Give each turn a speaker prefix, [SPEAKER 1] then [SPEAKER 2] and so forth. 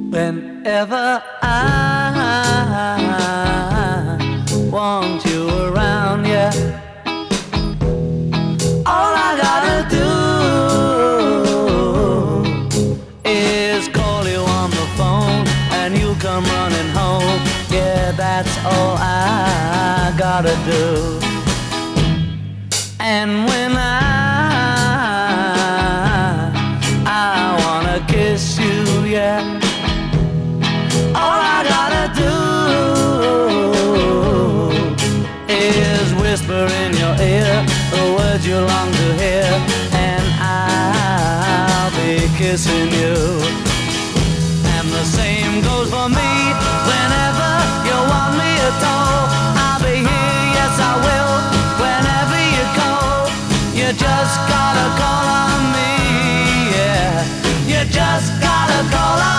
[SPEAKER 1] Whenever I want you around, yeah, all I gotta do is call you on the phone and you come running home. Yeah, that's all I gotta do. And when I wanna kiss you, yeah, all I gotta do is whisper in your ear the words you long to hear, and I'll be kissing you. And the same goes for me. Whenever you want me at all, I'll be here, yes I will. Whenever you call, you just gotta call on me, yeah. You just gotta call on me.